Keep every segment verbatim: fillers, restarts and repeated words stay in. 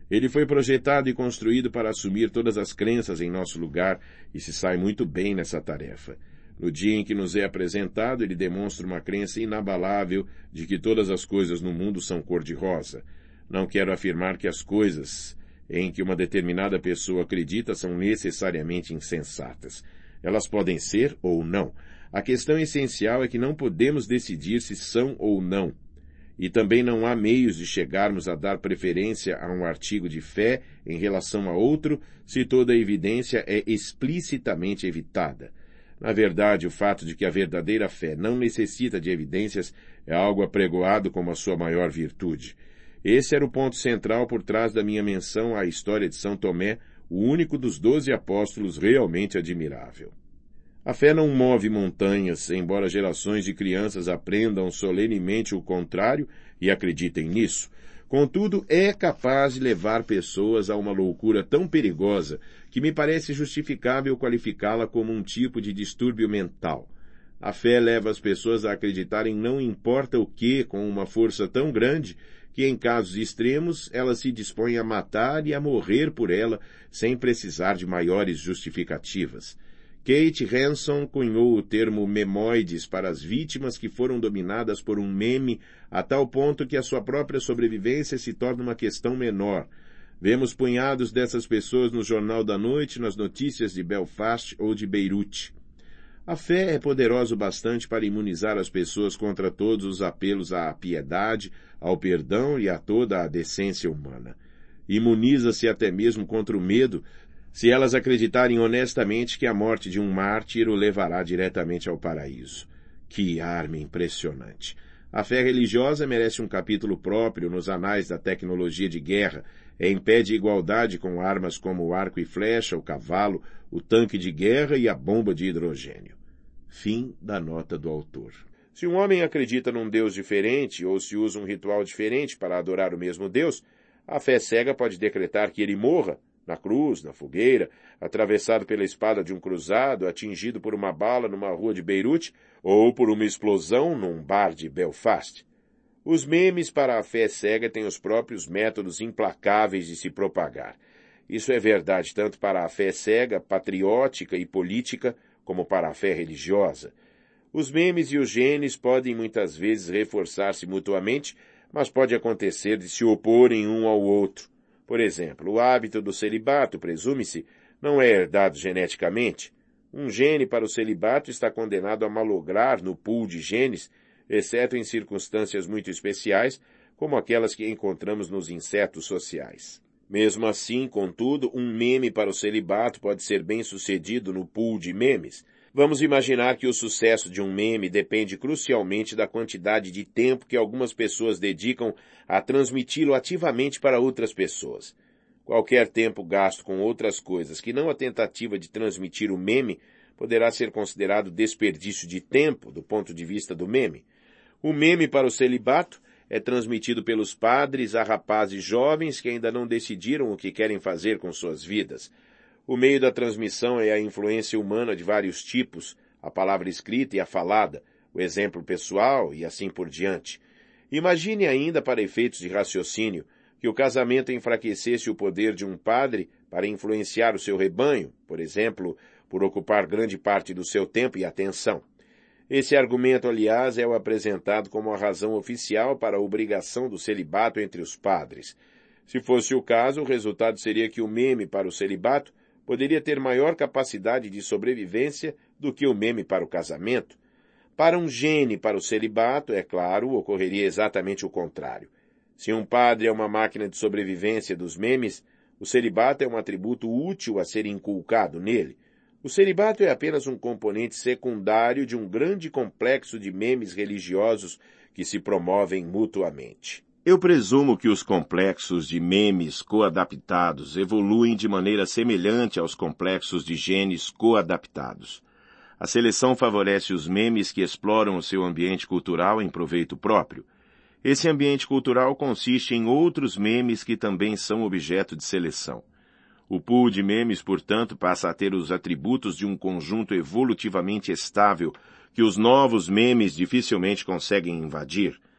Ele foi projetado e construído para assumir todas as crenças em nosso lugar e se sai muito bem nessa tarefa. No dia em que nos é apresentado, ele demonstra uma crença inabalável de que todas as coisas no mundo são cor-de-rosa. Não quero afirmar que as coisas em que uma determinada pessoa acredita são necessariamente insensatas. Elas podem ser ou não. A questão essencial é que não podemos decidir se são ou não. E também não há meios de chegarmos a dar preferência a um artigo de fé em relação a outro se toda a evidência é explicitamente evitada. Na verdade, o fato de que a verdadeira fé não necessita de evidências é algo apregoado como a sua maior virtude. Esse era o ponto central por trás da minha menção à história de São Tomé, o único dos doze apóstolos realmente admirável. A fé não move montanhas, embora gerações de crianças aprendam solenemente o contrário e acreditem nisso. Contudo, é capaz de levar pessoas a uma loucura tão perigosa que me parece justificável qualificá-la como um tipo de distúrbio mental. A fé leva as pessoas a acreditarem não importa o que com uma força tão grande que, em casos extremos, elas se dispõem a matar e a morrer por ela sem precisar de maiores justificativas. Kate Hanson cunhou o termo memoides para as vítimas que foram dominadas por um meme a tal ponto que a sua própria sobrevivência se torna uma questão menor. Vemos punhados dessas pessoas no Jornal da Noite, nas notícias de Belfast ou de Beirute. A fé é poderosa o bastante para imunizar as pessoas contra todos os apelos à piedade, ao perdão e a toda a decência humana. Imuniza-se até mesmo contra o medo, se elas acreditarem honestamente que a morte de um mártir o levará diretamente ao paraíso. Que arma impressionante! A fé religiosa merece um capítulo próprio nos anais da tecnologia de guerra. É em pé de igualdade com armas como o arco e flecha, o cavalo, o tanque de guerra e a bomba de hidrogênio. Fim da nota do autor. Se um homem acredita num Deus diferente ou se usa um ritual diferente para adorar o mesmo Deus, a fé cega pode decretar que ele morra, na cruz, na fogueira, atravessado pela espada de um cruzado, atingido por uma bala numa rua de Beirute ou por uma explosão num bar de Belfast. Os memes para a fé cega têm os próprios métodos implacáveis de se propagar. Isso é verdade tanto para a fé cega, patriótica e política, como para a fé religiosa. Os memes e os genes podem muitas vezes reforçar-se mutuamente, mas pode acontecer de se oporem um ao outro. Por exemplo, o hábito do celibato, presume-se, não é herdado geneticamente. Um gene para o celibato está condenado a malograr no pool de genes, exceto em circunstâncias muito especiais, como aquelas que encontramos nos insetos sociais. Mesmo assim, contudo, um meme para o celibato pode ser bem sucedido no pool de memes. Vamos imaginar que o sucesso de um meme depende crucialmente da quantidade de tempo que algumas pessoas dedicam a transmiti-lo ativamente para outras pessoas. Qualquer tempo gasto com outras coisas que não a tentativa de transmitir o meme poderá ser considerado desperdício de tempo do ponto de vista do meme. O meme para o celibato é transmitido pelos padres a rapazes jovens que ainda não decidiram o que querem fazer com suas vidas. O meio da transmissão é a influência humana de vários tipos, a palavra escrita e a falada, o exemplo pessoal e assim por diante. Imagine ainda, para efeitos de raciocínio, que o casamento enfraquecesse o poder de um padre para influenciar o seu rebanho, por exemplo, por ocupar grande parte do seu tempo e atenção. Esse argumento, aliás, é o apresentado como a razão oficial para a obrigação do celibato entre os padres. Se fosse o caso, o resultado seria que o meme para o celibato poderia ter maior capacidade de sobrevivência do que o meme para o casamento. Para um gene para o celibato, é claro, ocorreria exatamente o contrário. Se um padre é uma máquina de sobrevivência dos memes, o celibato é um atributo útil a ser inculcado nele. O celibato é apenas um componente secundário de um grande complexo de memes religiosos que se promovem mutuamente. Eu presumo que os complexos de memes coadaptados evoluem de maneira semelhante aos complexos de genes coadaptados. A seleção favorece os memes que exploram o seu ambiente cultural em proveito próprio. Esse ambiente cultural consiste em outros memes que também são objeto de seleção. O pool de memes, portanto, passa a ter os atributos de um conjunto evolutivamente estável que os novos memes dificilmente conseguem invadir.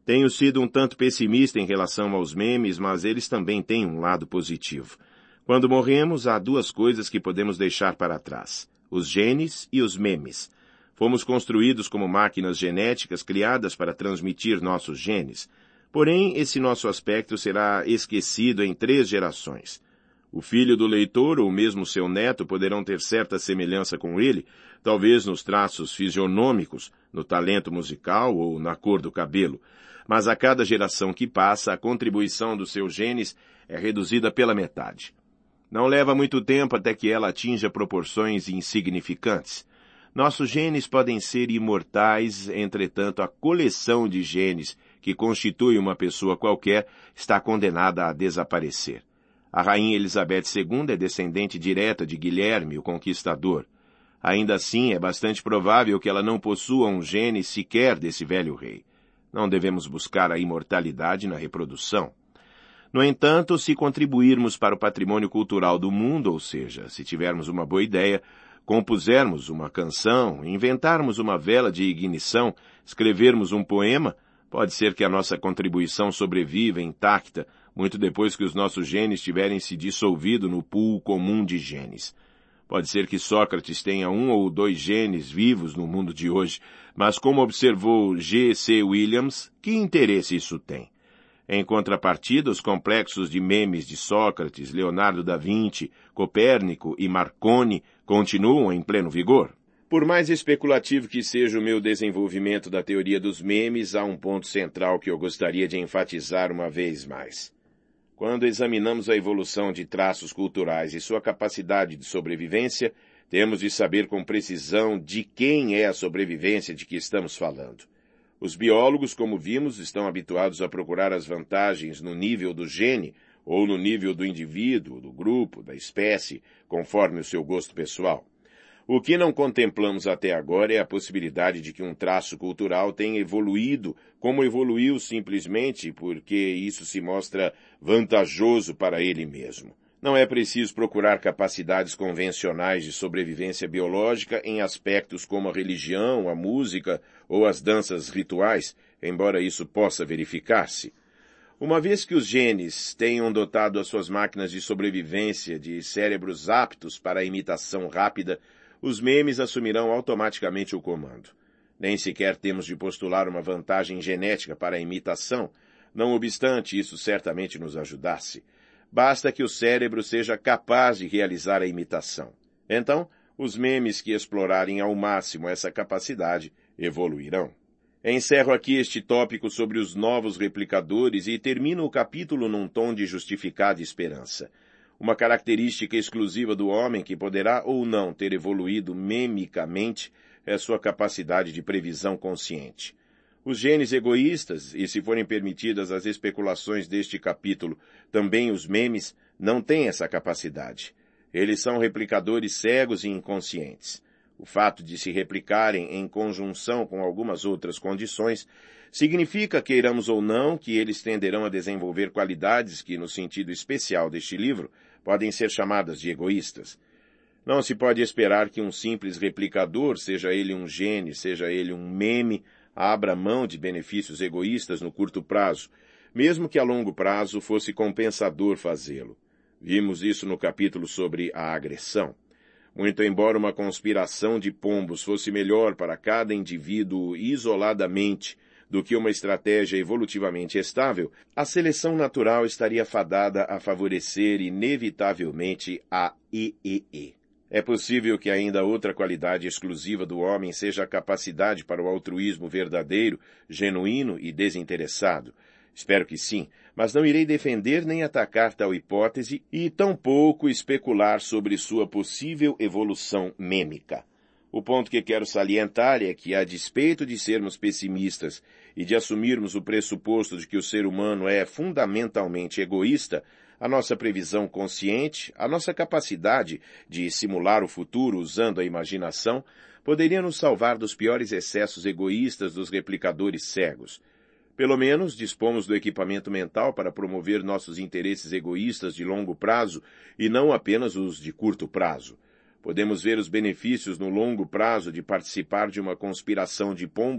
Tenho sido um tanto pessimista em relação aos memes, mas eles também têm um lado positivo. Quando morremos, há duas coisas que podemos deixar para trás: os genes e os memes. Fomos construídos como máquinas genéticas criadas para transmitir nossos genes. Porém, esse nosso aspecto será esquecido em três gerações. O filho do leitor ou mesmo seu neto poderão ter certa semelhança com ele, talvez nos traços fisionômicos, no talento musical ou na cor do cabelo. Mas a cada geração que passa, a contribuição dos seus genes é reduzida pela metade. Não leva muito tempo até que ela atinja proporções insignificantes. Nossos genes podem ser imortais, entretanto a coleção de genes que constitui uma pessoa qualquer está condenada a desaparecer. A rainha Elizabeth segunda é descendente direta de Guilherme, o Conquistador. Ainda assim, é bastante provável que ela não possua um gene sequer desse velho rei. Não devemos buscar a imortalidade na reprodução. No entanto, se contribuirmos para o patrimônio cultural do mundo, ou seja, se tivermos uma boa ideia, compusermos uma canção, inventarmos uma vela de ignição, escrevermos um poema, pode ser que a nossa contribuição sobreviva intacta, muito depois que os nossos genes tiverem se dissolvido no pool comum de genes. Pode ser que Sócrates tenha um ou dois genes vivos no mundo de hoje, mas como observou G C Williams, que interesse isso tem? Em contrapartida, os complexos de memes de Sócrates, Leonardo da Vinci, Copérnico e Marconi continuam em pleno vigor. Por mais especulativo que seja o meu desenvolvimento da teoria dos memes, há um ponto central que eu gostaria de enfatizar uma vez mais. Quando examinamos a evolução de traços culturais e sua capacidade de sobrevivência, temos de saber com precisão de quem é a sobrevivência de que estamos falando. Os biólogos, como vimos, estão habituados a procurar as vantagens no nível do gene ou no nível do indivíduo, do grupo, da espécie, conforme o seu gosto pessoal. O que não contemplamos até agora é a possibilidade de que um traço cultural tenha evoluído como evoluiu simplesmente porque isso se mostra vantajoso para ele mesmo. Não é preciso procurar capacidades convencionais de sobrevivência biológica em aspectos como a religião, a música ou as danças rituais, embora isso possa verificar-se. Uma vez que os genes tenham dotado as suas máquinas de sobrevivência de cérebros aptos para a imitação rápida, os memes assumirão automaticamente o comando. Nem sequer temos de postular uma vantagem genética para a imitação, não obstante isso certamente nos ajudasse. Basta que o cérebro seja capaz de realizar a imitação. Então, os memes que explorarem ao máximo essa capacidade evoluirão. Encerro aqui este tópico sobre os novos replicadores e termino o capítulo num tom de justificada esperança. Uma característica exclusiva do homem que poderá ou não ter evoluído memicamente é sua capacidade de previsão consciente. Os genes egoístas, e se forem permitidas as especulações deste capítulo, também os memes, não têm essa capacidade. Eles são replicadores cegos e inconscientes. O fato de se replicarem em conjunção com algumas outras condições significa, queiramos ou não, que eles tenderão a desenvolver qualidades que, no sentido especial deste livro, podem ser chamadas de egoístas. Não se pode esperar que um simples replicador, seja ele um gene, seja ele um meme, abra mão de benefícios egoístas no curto prazo, mesmo que a longo prazo fosse compensador fazê-lo. Vimos isso no capítulo sobre a agressão. Muito embora uma conspiração de pombos fosse melhor para cada indivíduo isoladamente do que uma estratégia evolutivamente estável, a seleção natural estaria fadada a favorecer inevitavelmente a E E E. É possível que ainda outra qualidade exclusiva do homem seja a capacidade para o altruísmo verdadeiro, genuíno e desinteressado. Espero que sim, mas não irei defender nem atacar tal hipótese e tampouco especular sobre sua possível evolução mêmica. O ponto que quero salientar é que, a despeito de sermos pessimistas e de assumirmos o pressuposto de que o ser humano é fundamentalmente egoísta, a nossa previsão consciente, a nossa capacidade de simular o futuro usando a imaginação, poderia nos salvar dos piores excessos egoístas dos replicadores cegos. Pelo menos dispomos do equipamento mental para promover nossos interesses egoístas de longo prazo e não apenas os de curto prazo. Podemos ver os benefícios no longo prazo de participar de uma conspiração de pombos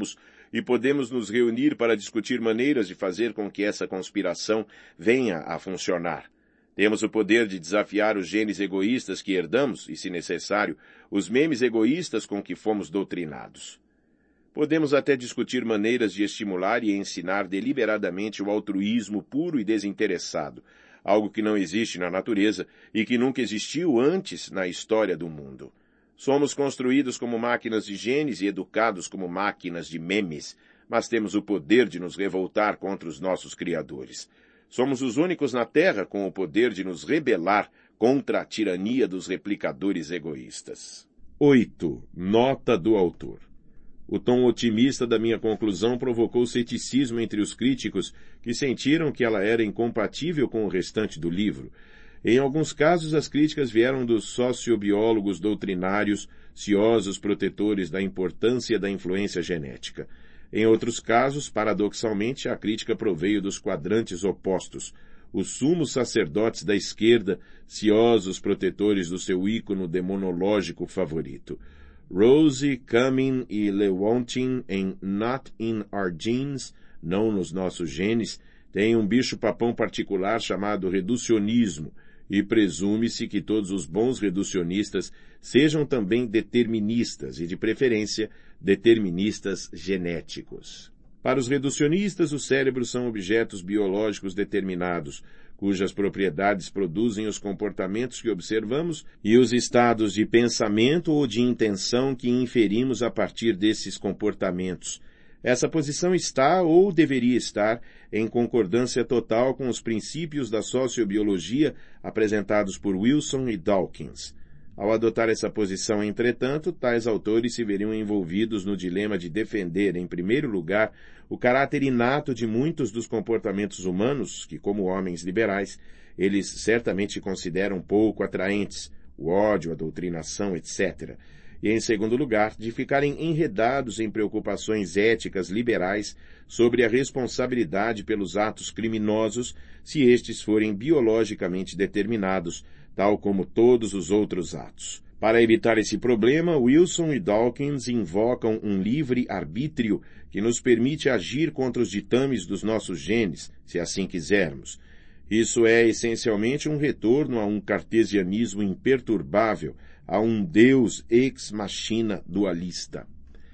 e podemos nos reunir para discutir maneiras de fazer com que essa conspiração venha a funcionar. Temos o poder de desafiar os genes egoístas que herdamos e, se necessário, os memes egoístas com que fomos doutrinados. Podemos até discutir maneiras de estimular e ensinar deliberadamente o altruísmo puro e desinteressado, algo que não existe na natureza e que nunca existiu antes na história do mundo. Somos construídos como máquinas de genes e educados como máquinas de memes, mas temos o poder de nos revoltar contra os nossos criadores. Somos os únicos na Terra com o poder de nos rebelar contra a tirania dos replicadores egoístas. oito. Nota do autor. O tom otimista da minha conclusão provocou ceticismo entre os críticos que sentiram que ela era incompatível com o restante do livro. Em alguns casos, as críticas vieram dos sociobiólogos doutrinários, ciosos protetores da importância da influência genética. Em outros casos, paradoxalmente, a crítica proveio dos quadrantes opostos, os sumos sacerdotes da esquerda, ciosos protetores do seu ícono demonológico favorito. Rose, Cumming e Lewontin, em Not in Our Genes, não nos nossos genes, têm um bicho-papão particular chamado reducionismo, e presume-se que todos os bons reducionistas sejam também deterministas e, de preferência, deterministas genéticos. Para os reducionistas, os cérebros são objetos biológicos determinados, cujas propriedades produzem os comportamentos que observamos e os estados de pensamento ou de intenção que inferimos a partir desses comportamentos. Essa posição está, ou deveria estar, em concordância total com os princípios da sociobiologia apresentados por Wilson e Dawkins. Ao adotar essa posição, entretanto, tais autores se veriam envolvidos no dilema de defender, em primeiro lugar, o caráter inato de muitos dos comportamentos humanos, que, como homens liberais, eles certamente consideram pouco atraentes, o ódio, a doutrinação, etcétera, e, em segundo lugar, de ficarem enredados em preocupações éticas liberais sobre a responsabilidade pelos atos criminosos se estes forem biologicamente determinados, tal como todos os outros atos. Para evitar esse problema, Wilson e Dawkins invocam um livre arbítrio que nos permite agir contra os ditames dos nossos genes, se assim quisermos. Isso é essencialmente um retorno a um cartesianismo imperturbável, a um Deus ex machina dualista.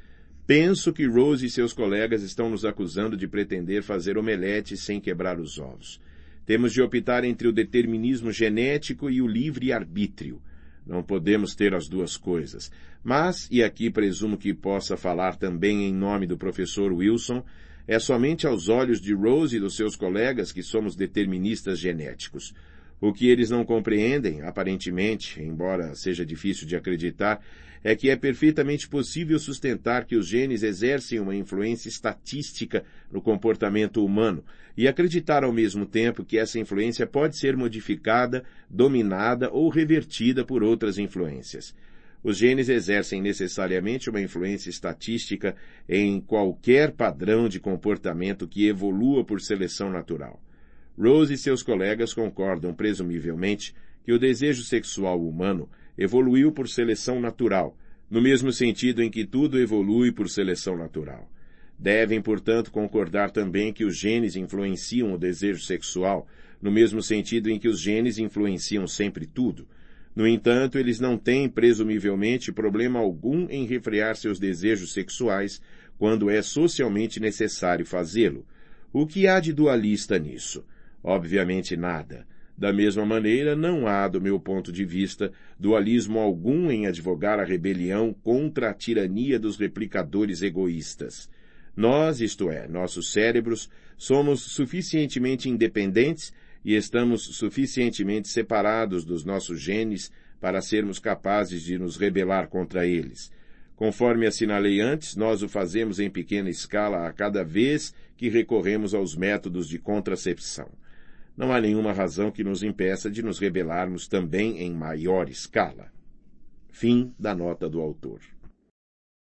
Penso que Rose e seus colegas estão nos acusando de pretender fazer omelete sem quebrar os ovos. Temos de optar entre o determinismo genético e o livre-arbítrio. Não podemos ter as duas coisas. Mas, e aqui presumo que possa falar também em nome do professor Wilson, é somente aos olhos de Rose e dos seus colegas que somos deterministas genéticos. O que eles não compreendem, aparentemente, embora seja difícil de acreditar, é que é perfeitamente possível sustentar que os genes exercem uma influência estatística no comportamento humano e acreditar ao mesmo tempo que essa influência pode ser modificada, dominada ou revertida por outras influências. Os genes exercem necessariamente uma influência estatística em qualquer padrão de comportamento que evolua por seleção natural. Rose e seus colegas concordam presumivelmente que o desejo sexual humano evoluiu por seleção natural, no mesmo sentido em que tudo evolui por seleção natural. Devem, portanto, concordar também que os genes influenciam o desejo sexual, no mesmo sentido em que os genes influenciam sempre tudo. No entanto, eles não têm, presumivelmente, problema algum em refrear seus desejos sexuais quando é socialmente necessário fazê-lo. O que há de dualista nisso? Obviamente nada. Da mesma maneira, não há, do meu ponto de vista, dualismo algum em advogar a rebelião contra a tirania dos replicadores egoístas. Nós, isto é, nossos cérebros, somos suficientemente independentes e estamos suficientemente separados dos nossos genes para sermos capazes de nos rebelar contra eles. Conforme assinalei antes, nós o fazemos em pequena escala a cada vez que recorremos aos métodos de contracepção. Não há nenhuma razão que nos impeça de nos rebelarmos também em maior escala. Fim da nota do autor.